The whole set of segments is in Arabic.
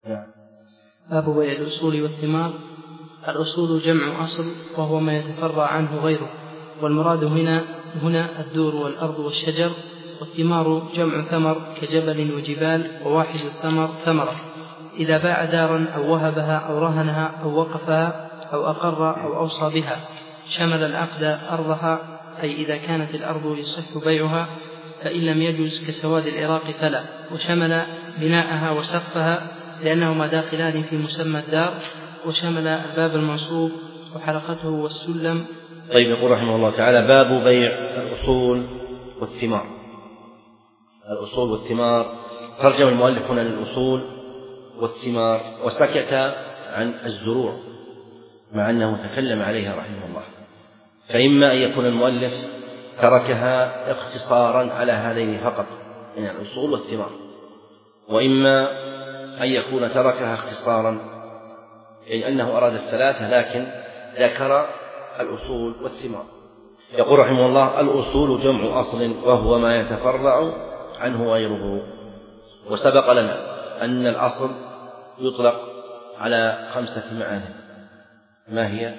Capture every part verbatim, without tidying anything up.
باب بيع الأصول والثمار. الأصول جمع أصل وهو ما يتفرع عنه غيره، والمراد هنا هنا الدور والأرض والشجر، والثمار جمع ثمر كجبل وجبال، وواحد الثمر ثمرة. إذا باع دارا أو وهبها أو رهنها أو وقفها أو أقر أو أوصى بها شمل العقد أرضها، أي إذا كانت الأرض يصح بيعها، فإن لم يجوز كسواد العراق فلا، وشمل بناءها وسقفها لأنهما داخلان في مسمى الدار، وشمل الباب المنصوب وحلقته والسلم. طيب، يقول رحمه الله تعالى: باب بيع الأصول والثمار. الأصول والثمار، ترجم المؤلف هنا للأصول والثمار، وسكت عن الزروع مع أنه تكلم عليها رحمه الله، فإما أن يكون المؤلف تركها اختصارا على هذين فقط، يعني الأصول والثمار، وإما أن يكون تركها اختصارا، يعني أنه أراد الثلاثة لكن ذكر الأصول والثمار. يقول رحمه الله: الأصول جمع أصل وهو ما يتفرع عنه غيره. وسبق لنا أن الأصل يطلق على خمسة معاني. ما هي؟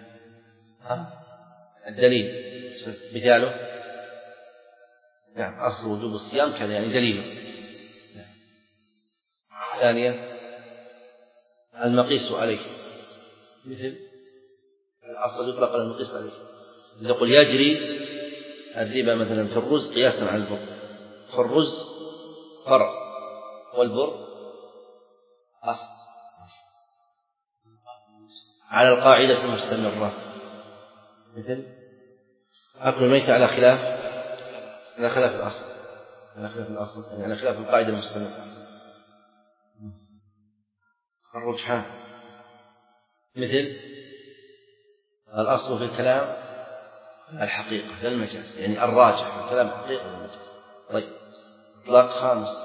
الدليل، مثاله نعم أصل وجوب الصيام كذا، يعني دليل. ثانيا المقيس عليه، مثل الأصل يطلق على المقيس عليه. إذا قل يجري الربا مثلا في الرز قياسا على البر، فالرز فرع والبر أصل على القاعدة المستمرة، مثل أكل الميت على خلاف على خلاف الأصل على خلاف الأصل يعني على خلاف القاعدة المستمرة. الرجحان، مثل الأصل في الكلام الحقيقة لا المجاز، يعني الراجح في الكلام الحقيقة لا المجاز. طيب، إطلاق خامس،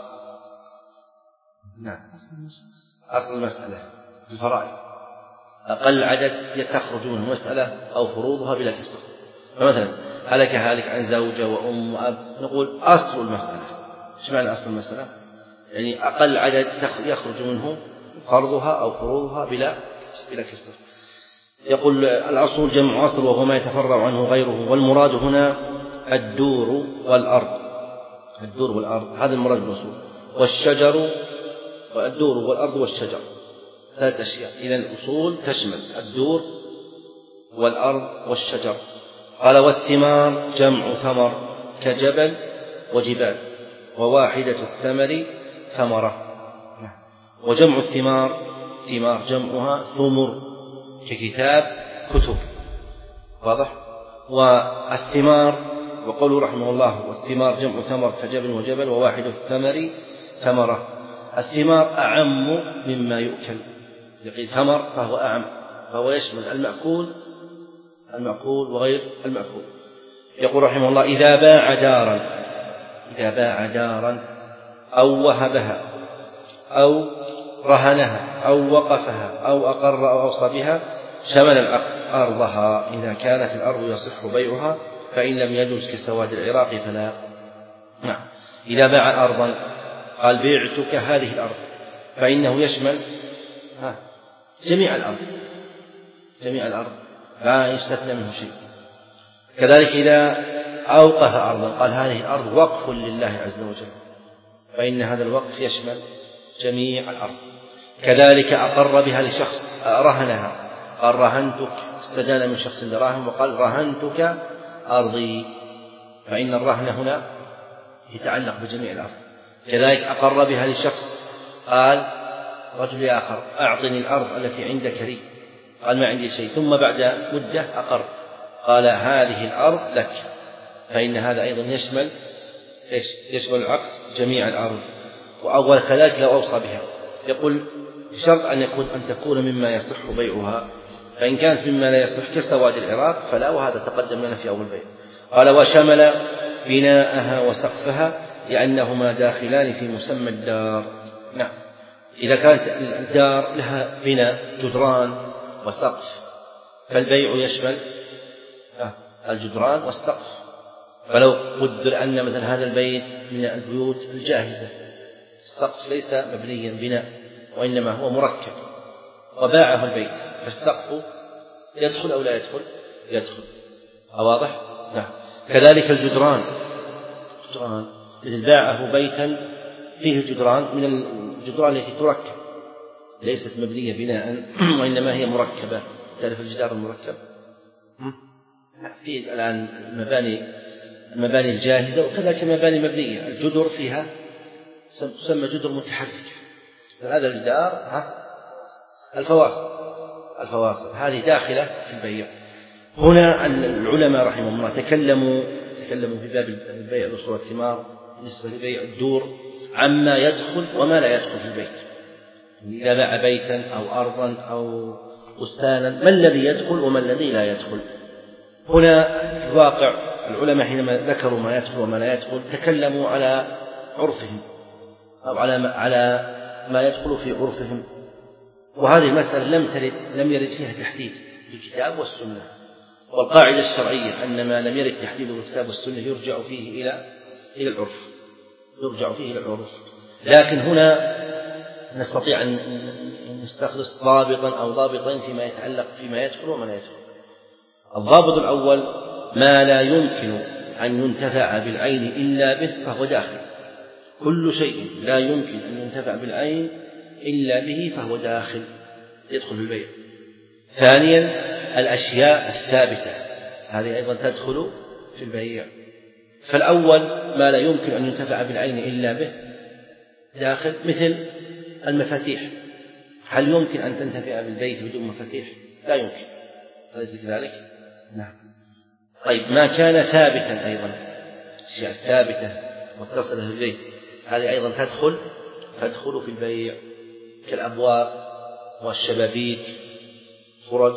نعم أصل المسألة الفرائض، أقل عدد تخرج منه مسألة أو فروضها بلا كسر. فمثلا هلك هالك عن زوجة وأم وأب، نقول أصل المسألة. إيش معنى أصل المسألة؟ يعني أقل عدد يخرج منه فرضها أو فروضها بلا بلا كسر. يقول: الأصل جمع أصل وهو ما يتفرع عنه غيره، والمراد هنا الدور والأرض. الدور والأرض هذا المراد بالأصول، والشجر، والدور والأرض والشجر، ثلاث أشياء. إذن الأصول تشمل الدور والأرض والشجر. قال: والثمار جمع ثمر كجبل وجبال، وواحدة الثمر ثمرة. وجمع الثمار ثمار جمعها ثمر ككتاب كتب، واضح؟ والثمار، وقوله رحمه الله: والثمار جمع ثمر كجبل وجبل، وواحد الثمر ثمرة. الثمار أعم مما يؤكل، يقول ثمر فهو أعم، فهو يشمل المأكول المأكول وغير المأكول. يقول رحمه الله: إذا باع دارا إذا باع دارا أو وهبها أو رهنها أو وقفها أو أقر أو أوصى بها شمل العقد أرضها، إذا كانت الأرض يصح بيعها، فإن لم يجوز كسواد العراق فلا. نعم. إذا باع أرضا قال: بعتك هذه الأرض، فإنه يشمل جميع الأرض جميع الأرض لا يستثنى منه شيء. كذلك إذا أوقف أرضا قال: هذه الأرض وقف لله عز وجل، فإن هذا الوقف يشمل جميع الأرض. كذلك أقر بها لشخص، رهنها قال: رهنتك، استدان من شخص دراهم وقال: رهنتك أرضي، فإن الرهن هنا يتعلق بجميع الأرض. كذلك أقر بها لشخص، قال رجل آخر: أعطني الأرض التي عندك لي، قال: ما عندي شيء، ثم بعد مدة أقر قال: هذه الأرض لك، فإن هذا أيضا يشمل إيش؟ يشمل العقد جميع الأرض. وأول كذلك لو أوصى بها، يقول بشرط أن يكون أن تكون مما يصح بيعها، فإن كانت مما لا يصح كسواد العراق فلا، وهذا تقدم لنا في أول بيع. قال: وشمل بناءها وسقفها لأنهما داخلان في مسمى الدار. نعم. إذا كانت الدار لها بناء جدران وسقف، فالبيع يشمل الجدران والسقف. فلو قدر أن مثل هذا البيت من البيوت الجاهزة، السقف ليس مبنيا بناء، وإنما هو مركب وباعه البيت، فالسقف يدخل أو لا يدخل؟ يدخل. واضح؟ نعم. كذلك الجدران، جدران إذا باعه بيتا فيه جدران من الجدران التي تركب ليست مبنية بناء وإنما هي مركبة. تعرف الجدار المركب؟ في الآن المباني المباني الجاهزة وكذلك المباني المبنية الجدر فيها تسمى جدر متحركة. هذا الجدار ها الفواصل الفواصل هذه داخلة في البيع. هنا العلماء رحمهم الله تكلموا تكلموا في باب البيع الأصول والثمار بالنسبة لبيع الدور عما يدخل وما لا يدخل في البيت. إذا باع بيتا أو أرضا أو بستانا ما الذي يدخل وما الذي لا يدخل؟ هنا في الواقع العلماء حينما ذكروا ما يدخل وما لا يدخل تكلموا على عرفهم أو على ما, على ما يدخل في عرفهم، وهذه المسألة لم ترد لم يرد فيها تحديد في الكتاب والسنة. والقاعدة الشرعية أن ما لم يرد تحديده في الكتاب والسنة يرجع فيه إلى إلى العرف يرجع فيه إلى العرف. لكن هنا نستطيع أن نستخلص ضابطا أو ضابطين فيما يتعلق فيما يدخل وما لا يدخل. الضابط الأول ما لا يمكن أن ينتفع بالعين إلا به فهو داخل. كل شيء لا يمكن أن ينتفع بالعين إلا به فهو داخل يدخل في البيع. ثانيا الأشياء الثابتة هذه أيضا تدخل في البيع. فالأول ما لا يمكن أن ينتفع بالعين إلا به داخل، مثل المفاتيح. هل يمكن أن تنتفع بالبيت بدون مفاتيح؟ لا يمكن، أليس كذلك؟ نعم. طيب ما كان ثابتا أيضا أشياء ثابتة متصلة في البيت هذه أيضا تدخل تدخل في البيع كالأبواب والشبابيك فرج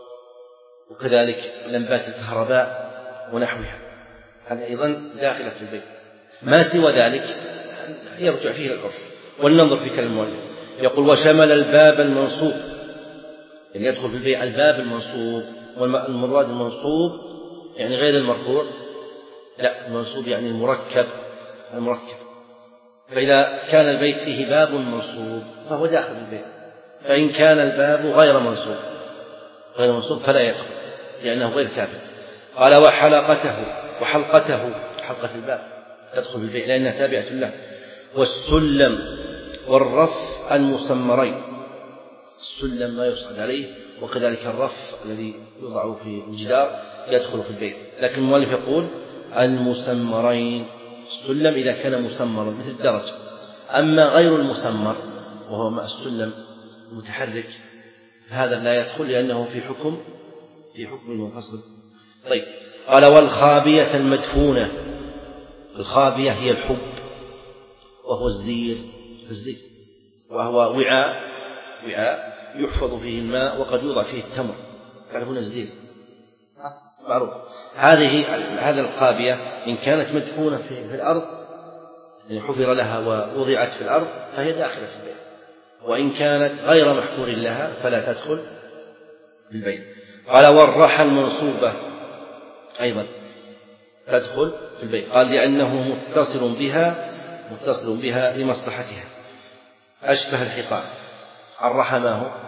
وكذلك لمبات الكهرباء ونحوها، هذه أيضا داخلة في البيع. ما سوى ذلك يرجع فيه العرف. ولننظر في كلام المؤلف يقول وشمل الباب المنصوب، يعني يدخل في البيع الباب المنصوب، والمراد المنصوب يعني غير المرفوع، لا المنصوب يعني المركب المركب. فإذا كان البيت فيه باب منصوب فهو داخل البيت، فإن كان الباب غير منصوب غير منصوب فلا يدخل لأنه غير ثابت. قال وحلقته وحلقته حلقة الباب تدخل في البيت لأنها تابعة له. والسلم والرف المسمرين، السلم ما يصعد عليه وكذلك الرف الذي يوضع في الجدار يدخل في البيت. لكن المؤلف يقول المسمرين، السلم إذا كان مسمرا مثل الدرج، أما غير المسمر وهو مع السلم المتحرك فهذا لا يدخل لأنه في حكم في حكم منفصل. طيب قال والخابية المدفونة، الخابية هي الحب وهو الزير الزير وهو وعاء وعاء يحفظ فيه الماء وقد يوضع فيه التمر، تعرفون الزير معروف. هذه هذا الخابية إن كانت مدفونة في, في الأرض يعني حفر لها ووضعت في الأرض فهي داخلة في البيت، وإن كانت غير محفور لها فلا تدخل في البيت. قال والرحى المنصوبة أيضا تدخل في البيت، قال لأنه متصل بها متصل بها لمصلحتها أشبه الحيطان. الرحى ما هو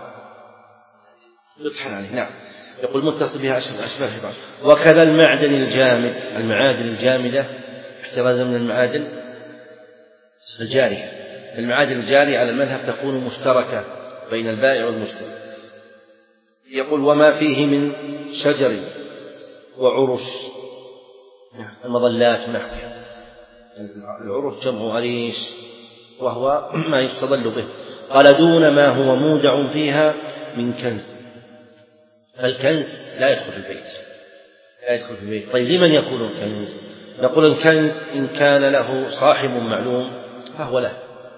يطحن عليه، نعم يقول متصل بها أشبه الحيطان. وكذا المعدن الجامد، المعادن الجامدة احترازا من المعادن الجارية. المعادن الجارية على المذهب تكون مشتركة بين البائع والمشتري. يقول وما فيه من شجر وعرش المظلات ونحوها. العرش جمع عريش وهو ما يستظل به. قال دون ما هو مودع فيها من كنز، فالكنز لا يدخل في البيت لا يدخل في البيت. طيب لمن يكون الكنز؟ نقول الكنز إن كان له صاحب معلوم فهو له،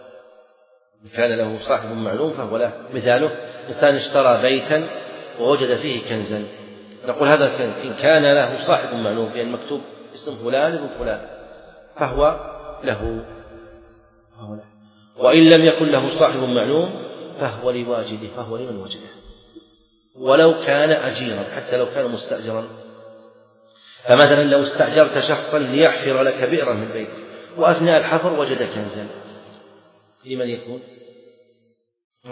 إن كان له صاحب معلوم فهو له. مثاله إنسان اشترى بيتا ووجد فيه كنزا، نقول هذا الكنز إن كان له صاحب معلوم بأن مكتوب اسم فلان ابن فلان فهو له فهو له. وإن لم يكن له صاحب معلوم فهو لواجده فهو لمن وجده، ولو كان أجيرا حتى لو كان مستأجرا. فمثلا لو استأجرت شخصا ليحفر لك بئرا في البيت وأثناء الحفر وجد كنزا لمن يكون؟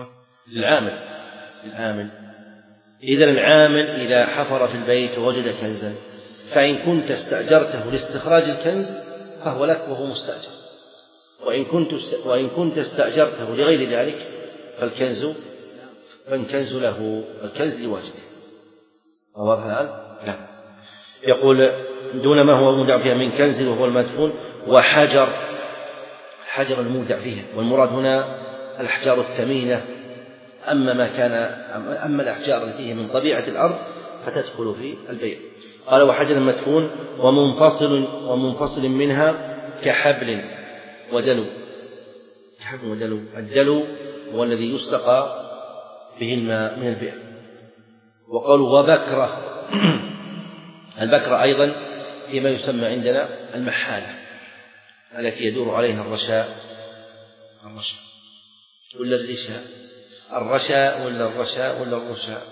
للعامل للعامل إذا العامل إذا حفر في البيت ووجد كنزا فإن كنت استأجرته لاستخراج الكنز فهو لك وهو مستأجر، وإن كنت وإن كنت استأجرته لغير ذلك فالكنز فالكنز له، الكنز لواجبه. واضح الآن؟ نعم. يقول دون ما هو مودع فيها من كنز وهو المدفون وحجر، حجر المودع فيها، والمراد هنا الأحجار الثمينة، أما ما كان أما الأحجار التي هي من طبيعة الأرض فتدخل في البيع. قال وحجر مدفون ومنفصل ومنفصل منها كحبل ودلو. كحبل ودلو، الدلو هو الذي يستقى به الماء من البئر. وقالوا وبكرة، البكرة أيضا فيما يسمى عندنا المحالة التي يدور عليها الرشاء، الرشاء ولا الرشاء، الرشاء ولا الرشاء ولا الرشاء،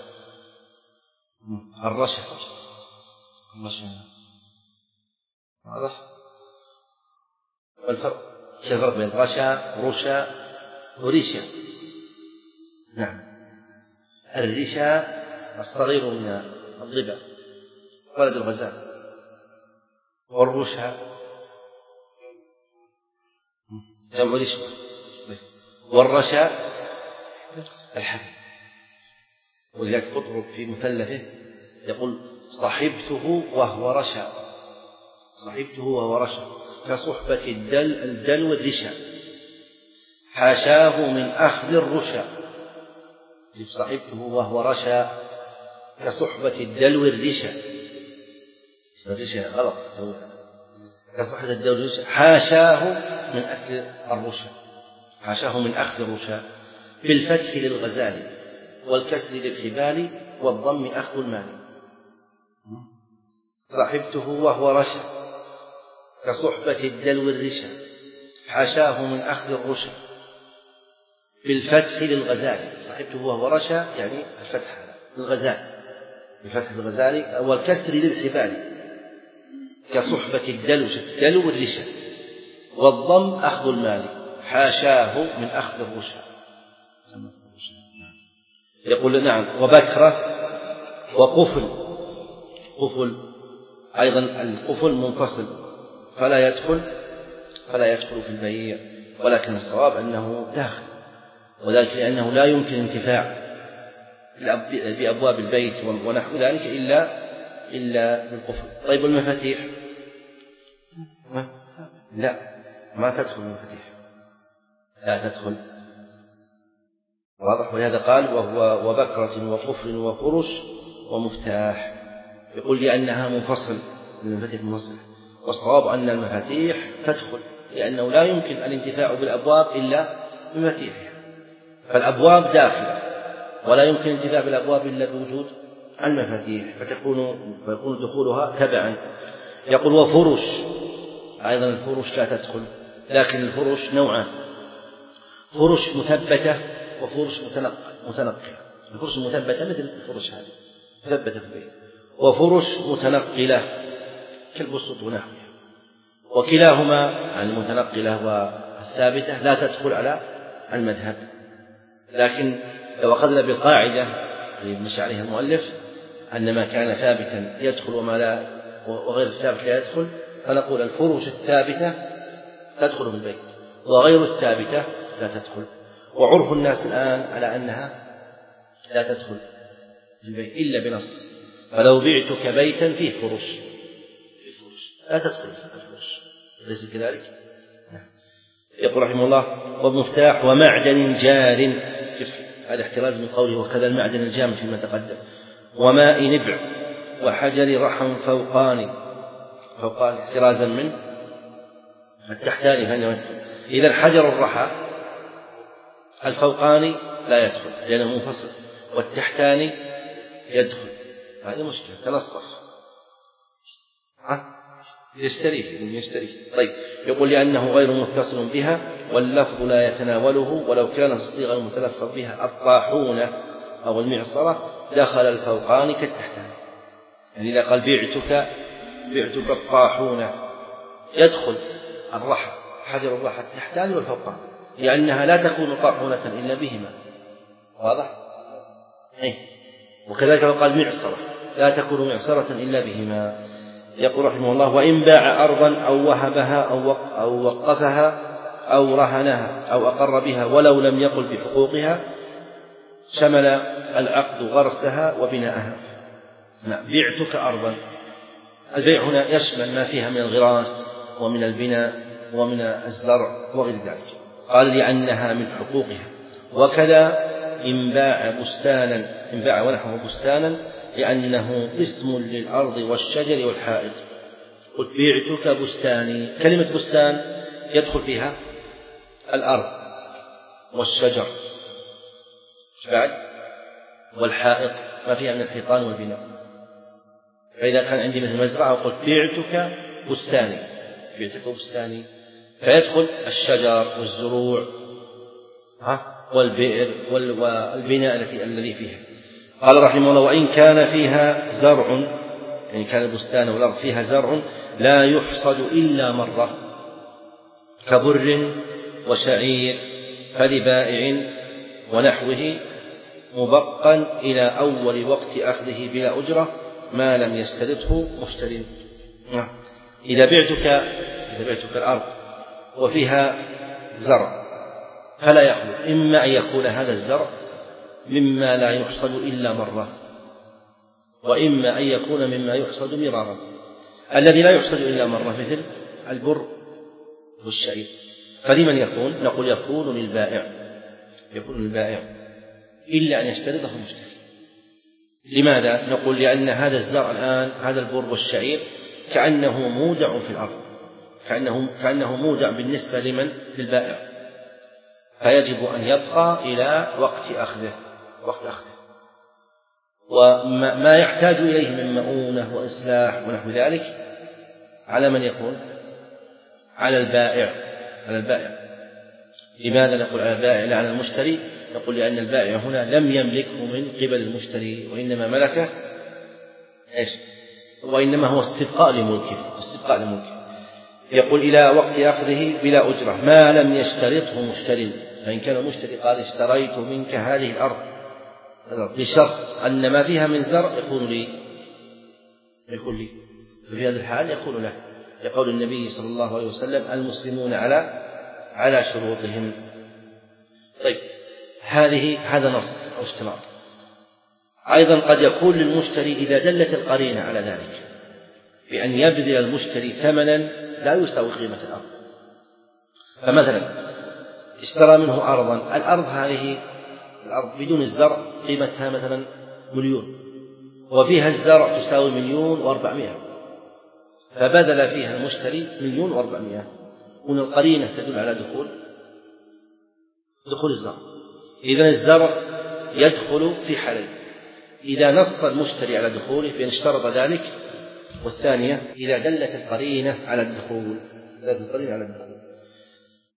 الرشاء الرشاء. واضح؟ والفرق كيف الفرق بين رشاء ورشاء وريشة؟ نعم، الرشاء الصغير من الضبع ولد الغزال، والرشاء جمع رشوة، والرشاء الحبل. ولذلك قطرب في مثلثه يقول صحبته وهو رشا، صحبته وهو رشا كصحبة الدل الدلو الرشا، حاشاه من أخذ الرشا. صحبته وهو رشا كصحبة الدلو الرشا، الرشا غلط، كصحبة الدلو الرشا، حاشاه من أخذ الرشا، حاشاه من أخذ الرشا، بالفتح للغزال والكسر للحبال والضم أخذ المال. صحبته وهو رشا كصحبة الدلو الرشا، حاشاه من أخذ الرشا، بالفتح للغزال. صحبته وهو رشا يعني الفتح للغزال، بفتح الغزال والكسر للحبال كصحبة الدلو الدلو الرشا، والضم أخذ المال، حاشاه من أخذ الرشا. يقول نعم. وبكرة وقفل، قفل أيضا القفل منفصل فلا يدخل فلا يدخل في البيع، ولكن الصواب أنه داخل، وذلك لأنه لا يمكن انتفاع بأبواب البيت ونحو ذلك إلا إلا بالقفل. طيب المفاتيح لا ما تدخل المفاتيح، لا تدخل. واضح؟ ولهذا قال وهو وبكرة وقفل وفرش ومفتاح. يقول لأنها منفصل، المفاتيح منفصل، والصواب أن المفاتيح تدخل لأنه لا يمكن الانتفاع بالأبواب إلا بمفاتيحها، فالأبواب داخلة ولا يمكن الانتفاع بالأبواب إلا بوجود المفاتيح، فتكون فيكون دخولها تبعا. يقول وفرش، أيضا الفرش لا تدخل، لكن الفرش نوعان، فرش مثبتة وفرش متنقلة. الفرش المثبتة مثل الفرش هذه مثبتة في البيت، وفرش متنقلة كالبسط ونحوها، وكلاهما المتنقلة والثابتة لا تدخل على المذهب. لكن لو أخذنا بالقاعدة التي مشى عليها المؤلف أن ما كان ثابتا يدخل وما لا وغير الثابت لا يدخل، فنقول الفرش الثابتة تدخل في البيت وغير الثابتة لا تدخل. وعرف الناس الآن على أنها لا تدخل في البيت إلا بنص، فلو بعتك بيتا فيه فرش لا تدخل في الفرش، أليس كذلك؟ يقول رحمه الله ومفتاح ومعدن جار، كيف هذا احتراز من قوله وكذا المعدن الجامد فيما تقدم، وماء نبع وحجر رحم فوقان، فوقان احترازا من التحتاني فإنه إذا الحجر الرحى الفوقاني لا يدخل لأنه منفصل، والتحتاني يدخل، هذه مشكلة تنصف يستريح يستريح. طيب يقول لأنه غير متصل بها واللفظ لا يتناوله، ولو كان في الصيغة المتلفظ بها الطاحونة أو المعصرة دخل الفوقاني كالتحتاني. يعني إذا قال بعتك بعتك الطاحونة يدخل الرحى حجر الرحى التحتاني والفوقاني، لأنها لا تكون طاحونة إلا بهما، واضح؟ أي. وكذلك لو قال معصرة لا تكون معصرة إلا بهما. يقول رحمه الله: وإن باع أرضا أو وهبها أو وقفها أو رهنها أو أقر بها ولو لم يقل بحقوقها شمل العقد غرسها وبناءها. بعتك أرضا، البيع هنا يشمل ما فيها من الغراس ومن البناء ومن الزرع وغير ذلك. قال: لأنها من حقوقها. وكذا إن باع بستانا إن باع ونحوه بستانا لأنه اسم للأرض والشجر والحائط. قلت: بعتك بستاني، كلمة بستان يدخل فيها الأرض والشجر بعد والحائط، ما فيها من الحيطان والبناء. فإذا كان عندي مثل مزرعة وقلت: بعتك بستاني بعتك بستاني فيدخل الشجر والزروع والبئر والبناء الذي فيها. قال رحمه الله: وإن كان فيها زرع، يعني كان البستان والأرض فيها زرع لا يحصد إلا مرة كبر وشعير فلبائع ونحوه مبقا إلى أول وقت أخذه بلا أجرة ما لم يسترده مشتري. إذا بعتك إذا بعتك الأرض وفيها زرع فلا يخلو إما أن يكون هذا الزرع مما لا يحصد إلا مرة، وإما أن يكون مما يحصد مرارا. الذي لا يحصد إلا مرة مثل البر والشعير، فلمن يكون؟ نقول: يكون للبائع يكون للبائع إلا أن يشترطه المشتري. لماذا؟ نقول: لأن هذا الزرع الآن، هذا البر والشعير كأنه مودع في الأرض، كأنه, كأنه مودع بالنسبة لمن؟ للبائع، فيجب أن يبقى إلى وقت أخذه وقت أخذه وما يحتاج إليه من مؤونة وإصلاح ونحو ذلك على من يكون؟ على البائع على البائع لماذا نقول على البائع لا على المشتري؟ نقول: لأن البائع هنا لم يملكه من قبل المشتري، وإنما ملكه إيش؟ وإنما هو استبقاء لملكه استبقاء لملكه. يقول: إلى وقت أخذه بلا أجرة ما لم يشترطه مشتري. فإن كان المشتري قال: اشتريت منك هذه الأرض بشرط أن ما فيها من زرع يكون لي يكون لي في هذا الحال يكون له، يقول النبي صلى الله عليه وسلم: المسلمون على على شروطهم. طيب، هذه هذا نص أو اشتراط. أيضا قد يكون للمشتري إذا دلت القرينة على ذلك بأن يبذل المشتري ثمنا لا يساوي قيمة الأرض. فمثلا اشترى منه أرضا، الأرض هذه الأرض بدون الزرع قيمتها مثلا مليون، وفيها الزرع تساوي مليون وأربعمائة، فبذل فيها المشتري مليون وأربعمائة، هنا القرينة تدل على دخول دخول الزرع. إذن الزرع يدخل في حالين: إذا نص المشتري على دخوله بأن اشترط ذلك، والثانية إذا دلت القرينة على الدخول دلت القرينة على الدخول